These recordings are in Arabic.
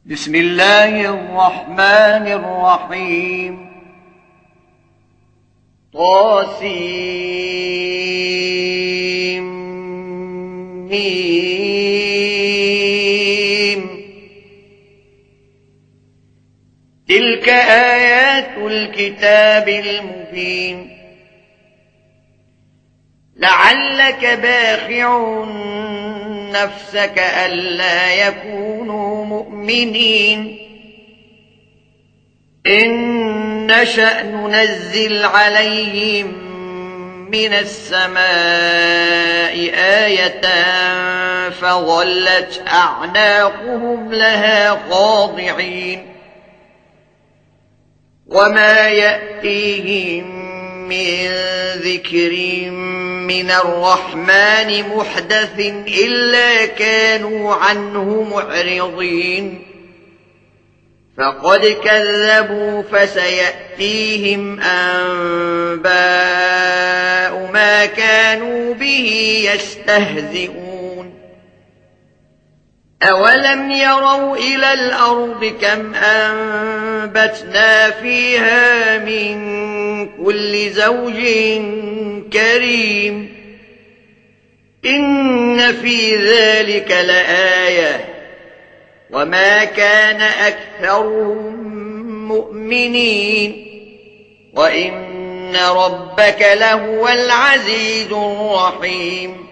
بسم الله الرحمن الرحيم طاسيم تلك آيات الكتاب المبين لعلك باخع نفسك ألا يكونوا مؤمنين إن نشأ ننزل عليهم من السماء آية فظلت أعناقهم لها خاضعين وما يأتيهم من ذكر من الرحمن محدث إلا كانوا عنه معرضين فقد كذبوا فسيأتيهم أنباء ما كانوا به يستهزئون أولم يروا إلى الأرض كم أنبتنا فيها من كل زوج كريم إن في ذلك لآية وما كان أكثرهم مؤمنين وإن ربك لهو العزيز الرحيم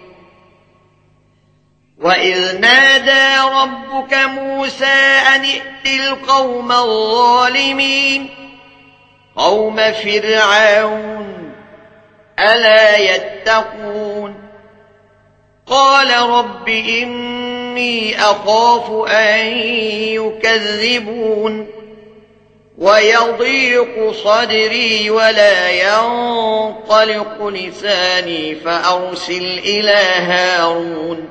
وإذ نادى ربك موسى أن ائت القوم الظالمين قوم فرعون ألا يتقون قال رب إني أخاف أن يكذبون ويضيق صدري ولا ينطلق لساني فأرسل إلى هارون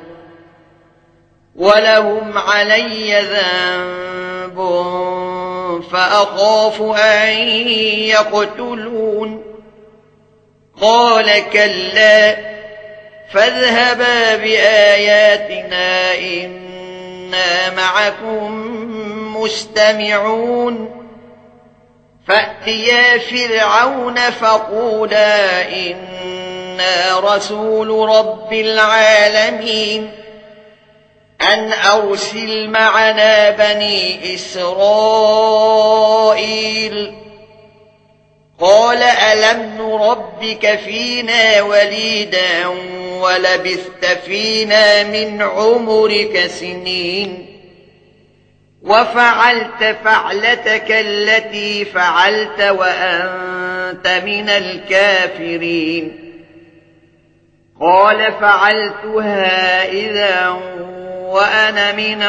ولهم علي ذنب فأخاف أن يقتلون قال كلا فاذهبا بآياتنا إنا معكم مستمعون فأتيا فرعون فقولا إنا رسول رب العالمين أن أرسل معنا بني إسرائيل قال ألم نربك فينا وليدا ولبثت فينا من عمرك سنين وفعلت فعلتك التي فعلت وأنت من الكافرين قال فعلتها إذا وأنا من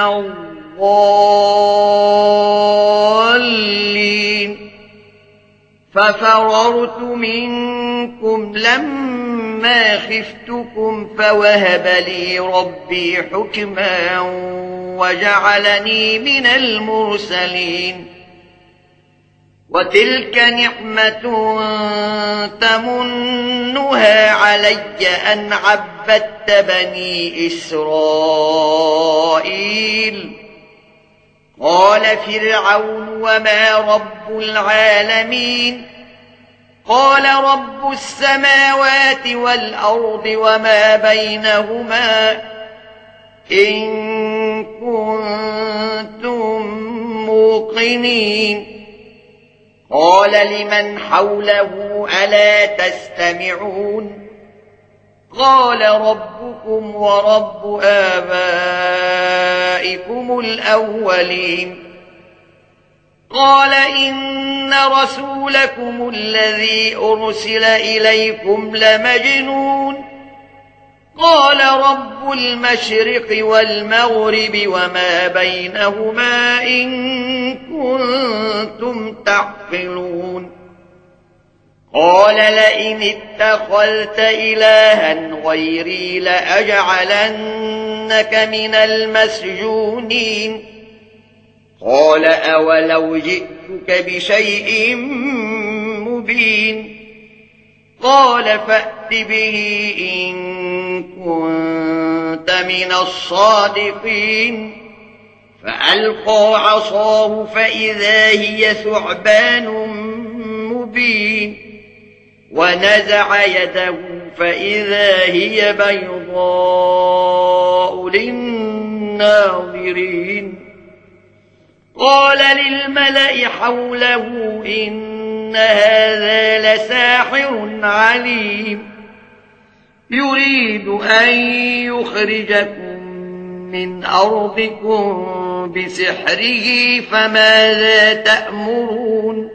الضالين ففررت منكم لما خفتكم فوهب لي ربي حكما وجعلني من المرسلين وتلك نعمة تمنها علي أن عبدت بني إسرائيل قال فرعون وما رب العالمين قال رب السماوات والأرض وما بينهما إن كنتم موقنين قال لمن حوله ألا تستمعون قال ربكم ورب آبائكم الأولين قال إن رسولكم الذي أرسل إليكم لمجنون قال رب المشرق والمغرب وما بينهما إن كنتم تعقلون قال لئن اتخذت إلها غيري لأجعلنك من المسجونين قال أولو جئتك بشيء مبين قال فأت به إن كنت من الصادقين فألقى عصاه فإذا هي ثعبان مبين ونزع يده فإذا هي بيضاء للناظرين قال للملأ حوله إن هذا لساحر عليم يريد أن يخرجكم من أرضكم بسحره فماذا تأمرون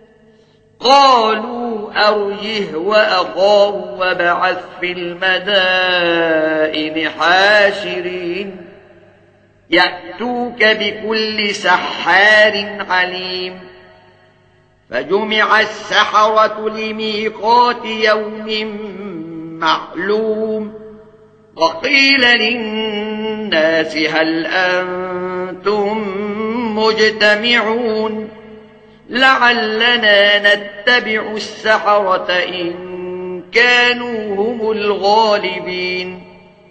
قالوا أرجه وأخاه وابعث في المدائن حاشرين يأتوك بكل سحار عليم فجمع السحرة لميقات يوم معلوم وقيل للناس هل أنتم مجتمعون لعلنا نتبع السحرة إن كانوا هم الغالبين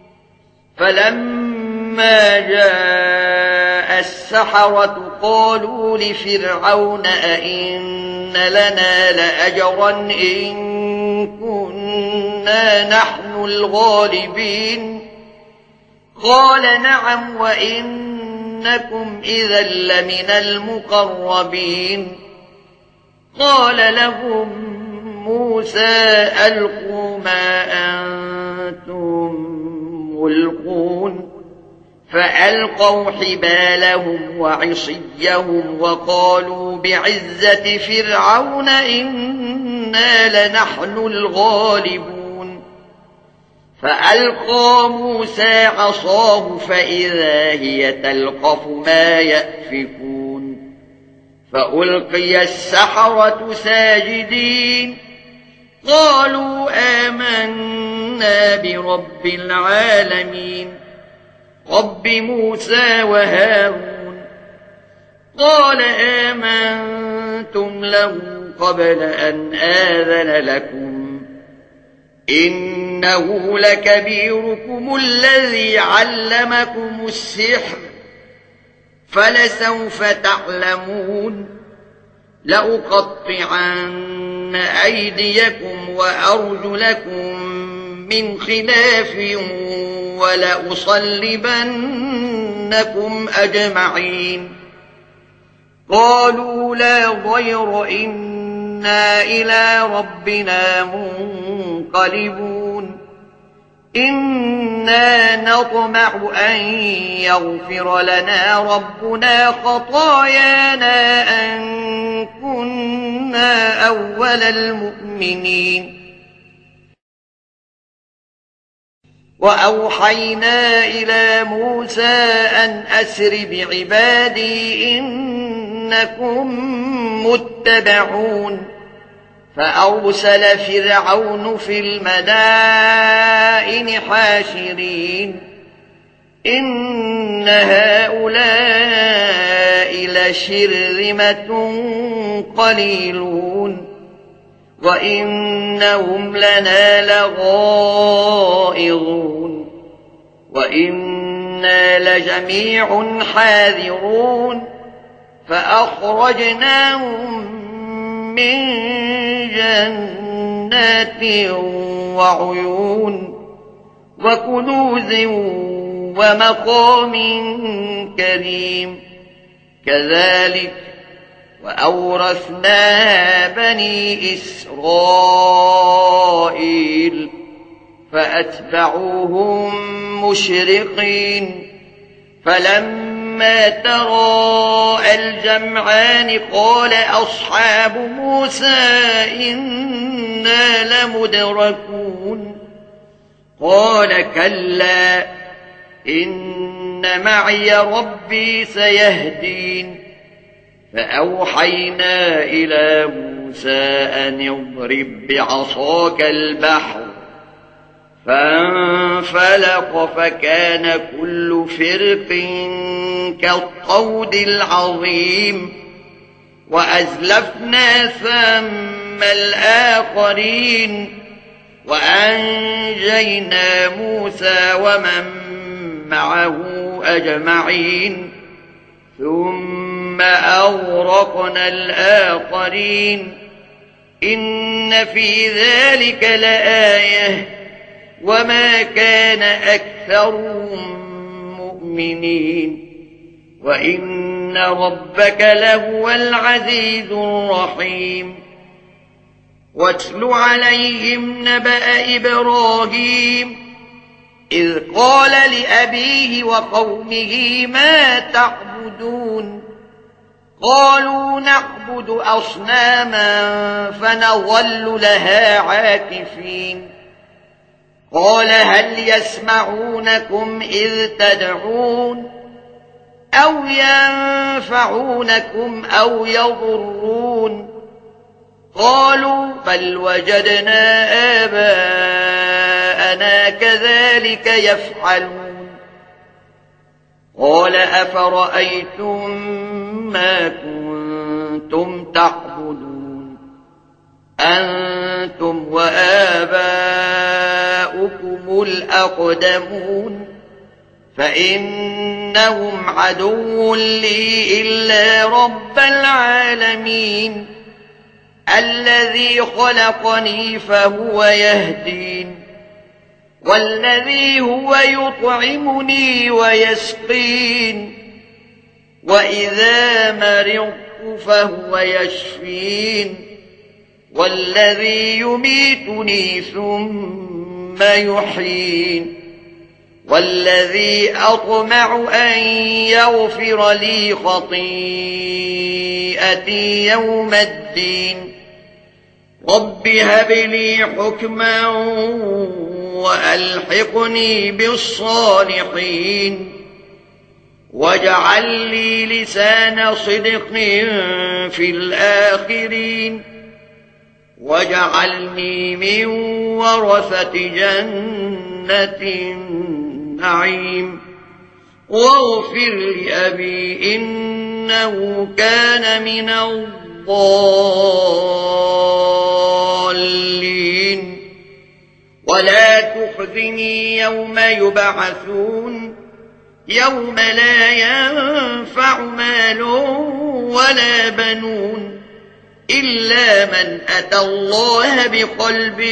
فلما جاء السحرة قالوا لفرعون أئن لنا لأجرا إن كنا نحن الغالبين قال نعم وإنكم إذا لمن المقربين قال لهم موسى ألقوا ما أنتم ملقون فألقوا حبالهم وعصيهم وقالوا بعزة فرعون إنا لنحن الغالبون فألقى موسى عصاه فإذا هي تلقف ما يأفكون فألقي السحرة ساجدين قالوا آمنا برب العالمين رب موسى وهارون قال آمنتم له قبل أن آذن لكم إنه لكبيركم الذي علمكم السحر فلسوف تعلمون لأقطعن أيديكم وأرجلكم من خلاف ولأصلبنكم أجمعين قالوا لا ضير إنا إلى ربنا منقلبون إنا نطمع أن يغفر لنا ربنا خطايانا أن كنا أول المؤمنين وأوحينا إلى موسى أن أسر بعبادي إنكم متبعون فأرسل فرعون في المدائن حاشرين إن هؤلاء لشرذمة قليلون وإنهم لنا لغائظون وإنا لجميع حاذرون فأخرجناهم من جنات وعيون وكنوز ومقام كريم كذلك وأورثناها بني إسرائيل فأتبعوهم مشرقين فلما تراءى الجمعان قال أصحاب موسى إنا لمدركون قال كلا إن معي ربي سيهدين فأوحينا إلى موسى أن اضرب بعصاك البحر فانفلق فكان كل فرق كالطود العظيم وأزلفنا ثم الآخرين وأنجينا موسى ومن معه أجمعين ثم أغرقنا الآخرين إن في ذلك لآية وما كان أكثرهم مؤمنين وإن ربك لهو العزيز الرحيم واتل عليهم نبأ إبراهيم إذ قال لأبيه وقومه ما تعبدون قالوا نعبد أصناما فنظل لها عاكفين قال هل يسمعونكم إذ تدعون أو ينفعونكم أو يضرون قالوا بل وجدنا آباءنا كذلك يفعلون قال أفرأيتم ما كنتم تعبدون أنتم وآباؤكم الأقدمون فإنهم عدو لي إلا رب العالمين الذي خلقني فهو يهدين والذي هو يطعمني ويسقين وإذا مرضت فهو يشفين والذي يميتني ثم يحيين والذي أطمع أن يغفر لي خطيئتي يوم الدين رب هب لي حكما وألحقني بالصالحين واجعل لي لسان صدق في الآخرين واجعلني من ورثة جنة النعيم واغفر لأبي إنه كان من الضالين ولا تخزني يوم يبعثون يوم لا ينفع مال ولا بنون إلا من أتى الله بقلب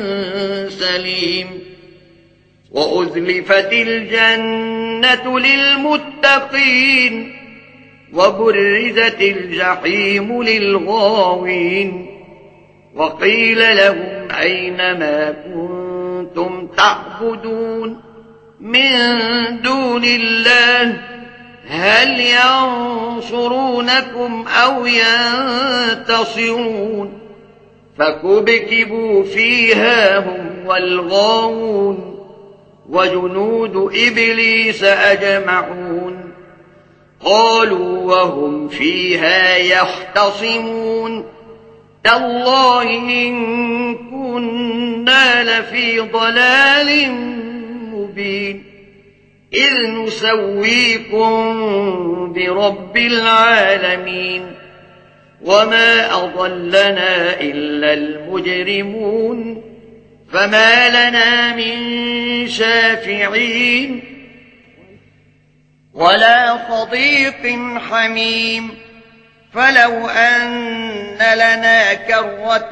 سليم وأزلفت الجنة للمتقين وبرزت الجحيم للغاوين وقيل لهم أين ما كنتم تعبدون من دون الله هل ينصرونكم أو ينتصرون فكبكبوا فيها هم والغاوون وجنود إبليس أجمعون قالوا وهم فيها يختصمون تالله إن كنا لفي ضلال مبين إذ نسويكم برب العالمين وما أضلنا إلا المجرمون فما لنا من شافعين ولا صديق حميم فلو أن لنا كرة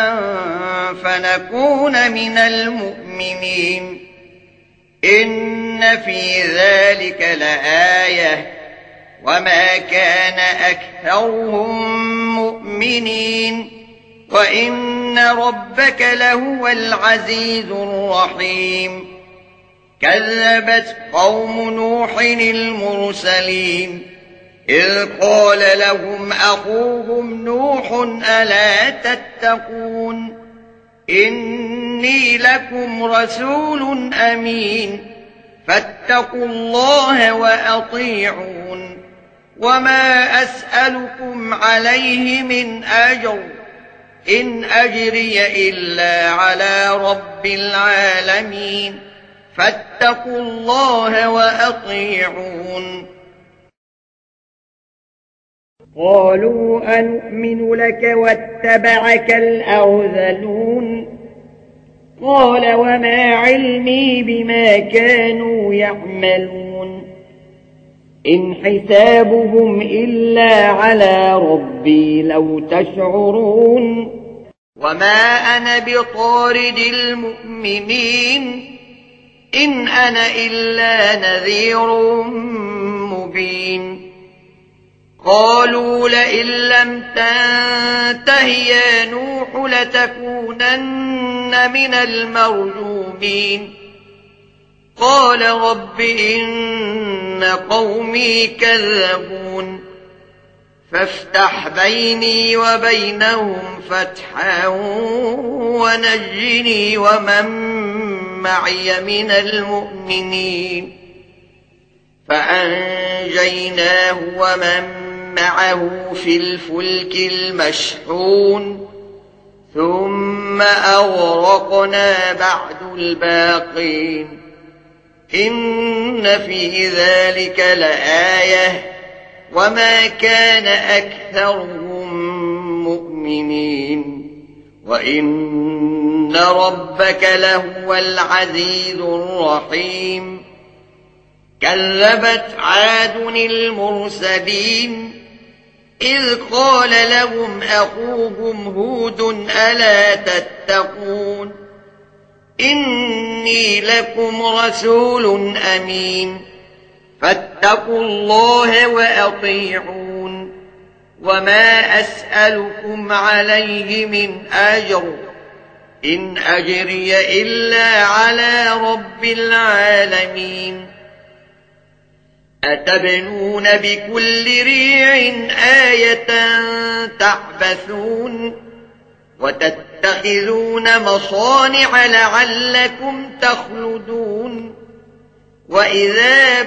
فنكون من المؤمنين إن في ذلك لآية وما كان أكثرهم مؤمنين وإن ربك لهو العزيز الرحيم كذبت قوم نوح المرسلين إذ قال لهم أخوهم نوح ألا تتقون إني لكم رسول أمين فاتقوا الله وأطيعون وما أسألكم عليه من أجر إن أجري إلا على رب العالمين فاتقوا الله وأطيعون قالوا أنؤمن لك واتبعك الأرذلون قال وما علمي بما كانوا يعملون إن حسابهم إلا على ربي لو تشعرون وما أنا بطارد المؤمنين إن أنا إلا نذير مبين قالوا لئن لم تنته يا نوح لتكونن من المرجومين قال رب إن قومي كذبون فافتح بيني وبينهم فتحا ونجني ومن معي من المؤمنين فأنجيناه ومن معه في الفلك المشحون ثم أغرقنا بعد الباقين إن في ذلك لآية وما كان أكثرهم مؤمنين وإن ربك لهو العزيز الرحيم كذبت عاد المرسلين إذ قال لهم أخوهم هود ألا تتقون إني لكم رسول أمين فاتقوا الله وأطيعون وما أسألكم عليه من أجر إن أجري إلا على رب العالمين أتبنون بكل ريع آية تعبثون وتتخذون مصانع لعلكم تخلدون وإذا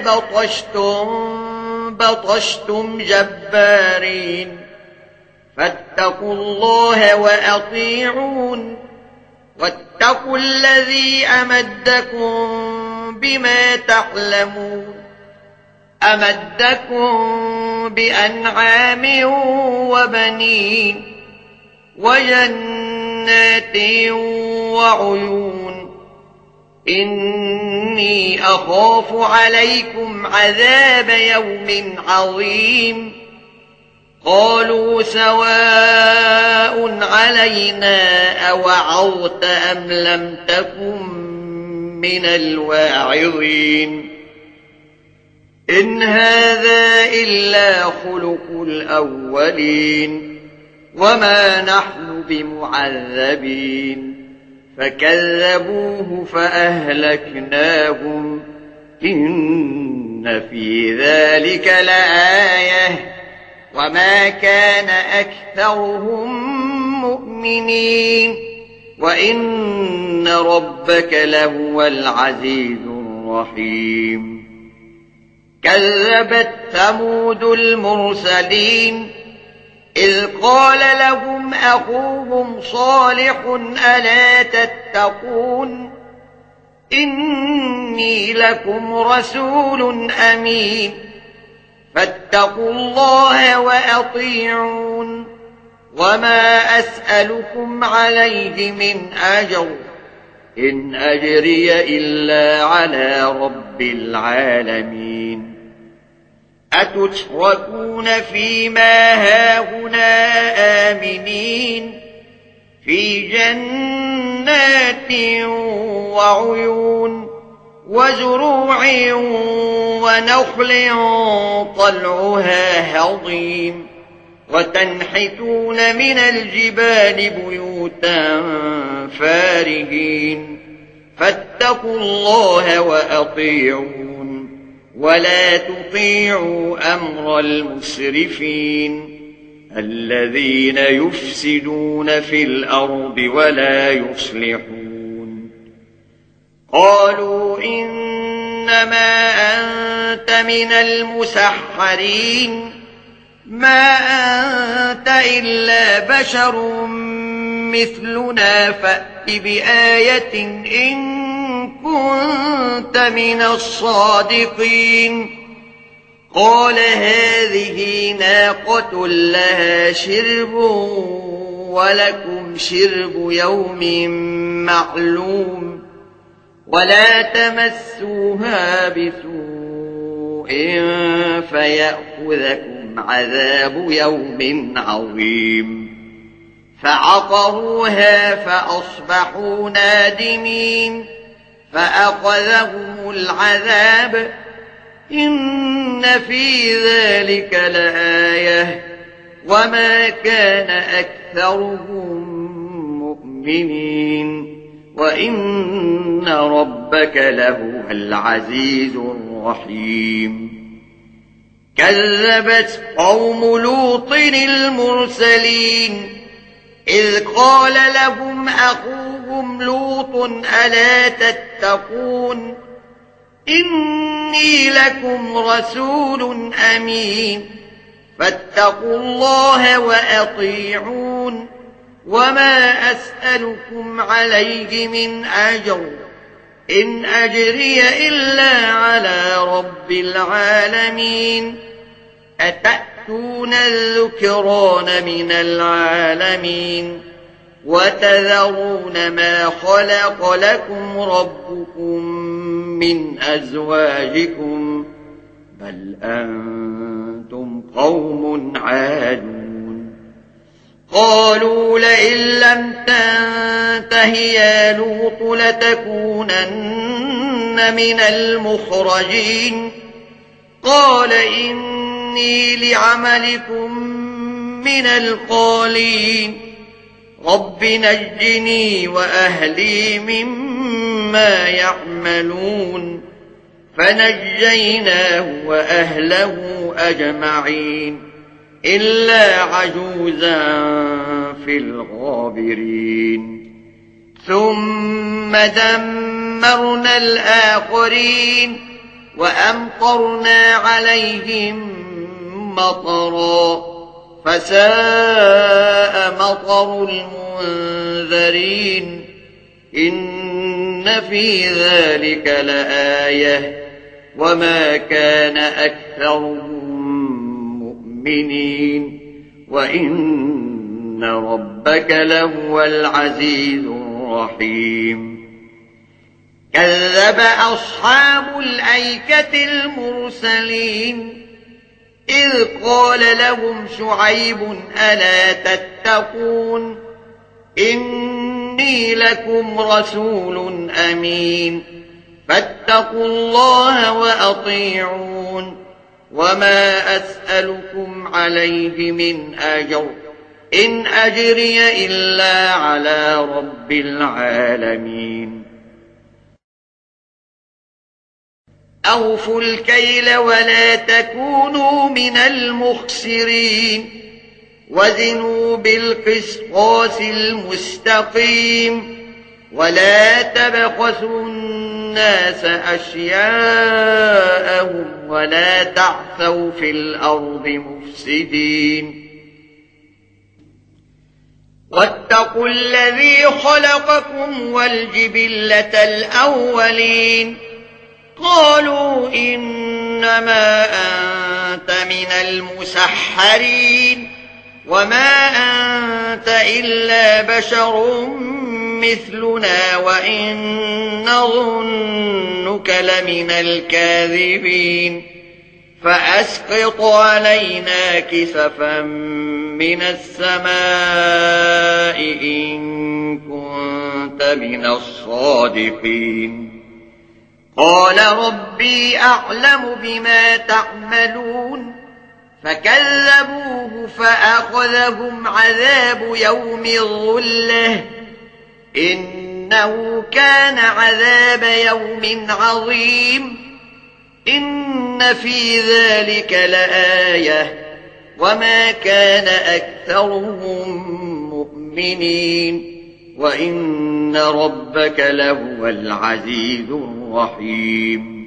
بطشتم جبارين فاتقوا الله وأطيعون واتقوا الذي أمدكم بما تعلمون أمدكم بأنعام وبنين وجنات وعيون إني أخاف عليكم عذاب يوم عظيم قالوا سواء علينا أوعظت أم لم تكن من الواعظين إن هذا إلا خلق الأولين وما نحن بمعذبين فكذبوه فأهلكناهم إن في ذلك لآية وما كان أكثرهم مؤمنين وإن ربك لهو العزيز الرحيم كذبت ثمود المرسلين إذ قال لهم أخوهم صالح ألا تتقون إني لكم رسول أمين فاتقوا الله وأطيعون وما أسألكم عليه من أجر إن أجري إلا على رب العالمين أتتركون فيما هاهنا آمنين في جنات وعيون وزروع ونخل طلعها هضيم وتنحتون من الجبال بيوتا فارهين فاتقوا الله وأطيعون ولا تطيعوا أمر المسرفين الذين يفسدون في الأرض ولا يصلحون قالوا إنما أنت من المسحرين ما أنت إلا بشر مثلنا فأت بآية إن كنت من الصادقين قال هذه ناقة لها شرب ولكم شرب يوم معلوم ولا تمسوها بسوء سوء فيأخذكم عذاب يوم عظيم فعقروها فأصبحوا نادمين فأخذهم العذاب إن في ذلك لآية وما كان أكثرهم مؤمنين وإن ربك لهو العزيز الرحيم كذبت قوم لوط المرسلين إذ قال لهم أخوهم لوط ألا تتقون إني لكم رسول أمين فاتقوا الله وأطيعون وما أسألكم عليه من أجر إن أجري إلا على رب العالمين أتأتون الذكران من العالمين وتذرون ما خلق لكم ربكم من أزواجكم بل أنتم قوم عادون قالوا لئن لم تنته يا لوط لتكونن من المخرجين قال إني لعملكم من القالين رب نجني وأهلي مما يعملون فنجيناه وأهله أجمعين إلا عجوزا في الغابرين ثم دمرنا الآخرين وأمطرنا عليهم مطرا فساء مطر المنذرين إن في ذلك لآية وما كان أكثرهم مؤمنين وإن ربك لهو العزيز الرحيم كذب أصحاب الأيكة المرسلين إذ قال لهم شعيب ألا تتقون إني لكم رسول أمين فاتقوا الله وأطيعون وما أسألكم عليه من أجر إن أجري إلا على رب العالمين أوفوا الكيل ولا تكونوا من المخسرين وزنوا بالقسطاس المستقيم ولا تبخسوا الناس أشياءهم ولا تعثوا في الأرض مفسدين واتقوا الذي خلقكم والجبلة الأولين قالوا إنما أنت من المسحرين وما أنت إلا بشر مثلنا وإن نظنك لمن الكاذبين فأسقط علينا كسفا من السماء إن كنت من الصادقين قال ربي أعلم بما تعملون فكذبوه فأخذهم عذاب يوم الظلة إنه كان عذاب يوم عظيم إن في ذلك لآية وما كان أكثرهم مؤمنين وإن ربك لهو العزيز الرحيم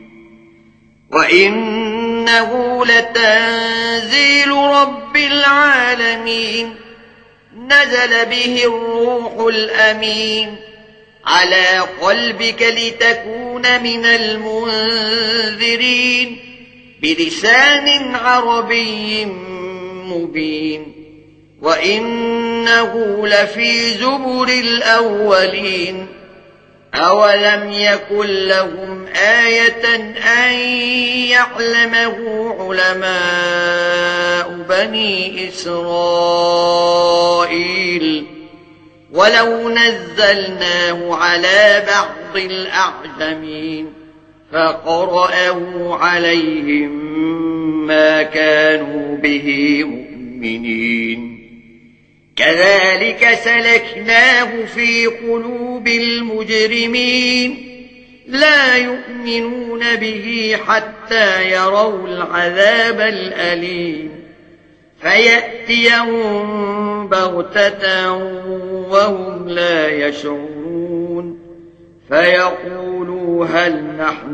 وإنه لتنزيل رب العالمين نزل به الروح الأمين على قلبك لتكون من المنذرين بلسان عربي مبين وإنه لفي زبر الأولين أولم يكن لهم آية أن يعلمه علماء بني إسرائيل ولو نزلناه على بعض الأعجمين فقرأه عليهم ما كانوا به مؤمنين كذلك سلكناه في قلوب المجرمين لا يؤمنون به حتى يروا العذاب الأليم فيأتيهم بغتة وهم لا يشعرون فيقولوا هل نحن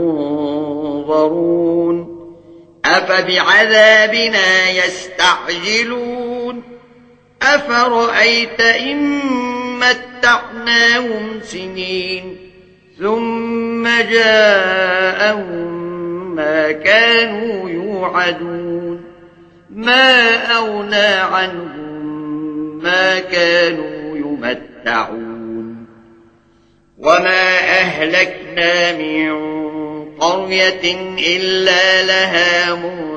منظرون أفبعذابنا يستعجلون أفرأيت إن متعناهم سنين ثم جاءهم ما كانوا يوعدون ما أغنى عنهم ما كانوا يمتعون وما أهلكنا من قرية إلا لها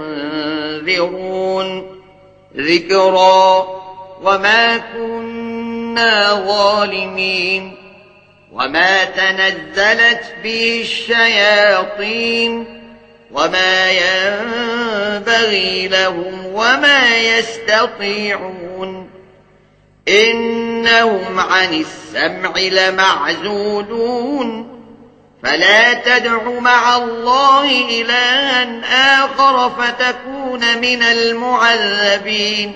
منذرون ذكرى وما كنا ظالمين وما تنزلت به الشياطين وما ينبغي لهم وما يستطيعون إنهم عن السمع لمعزولون فلا تدع مع الله إلها آخر فتكون من المعذبين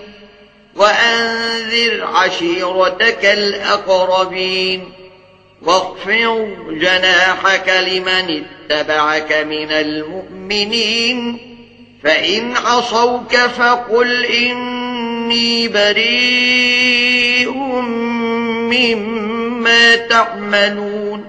وأنذر عشيرتك الأقربين واخفض جناحك لمن اتبعك من المؤمنين فإن عصوك فقل إني بريء مما تعملون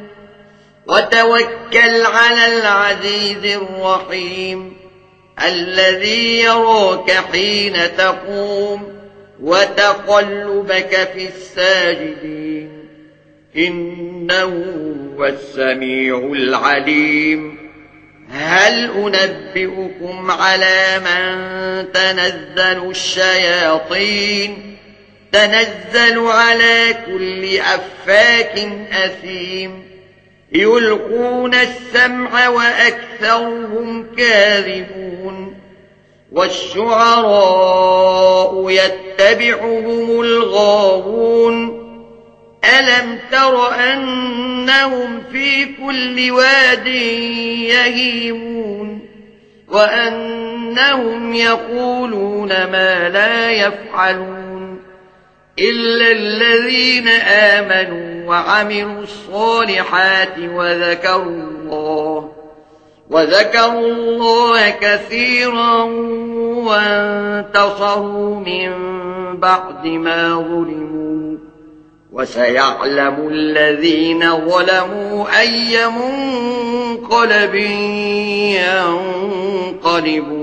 وتوكل على العزيز الرحيم الذي يراك حين تقوم وتقلبك في الساجدين إنه هو السميع العليم هل أنبئكم على من تنزل الشياطين تنزل على كل أفاك أثيم يلقون السمع وأكثرهم كاذبون والشعراء يتبعهم الغاوون ألم تر أنهم في كل واد يهيمون وأنهم يقولون ما لا يفعلون إلا الذين آمنوا وعملوا الصالحات وذكروا الله كثيرا وانتصروا من بعد ما ظلموا وسيعلم الذين ظلموا أي منقلب ينقلبون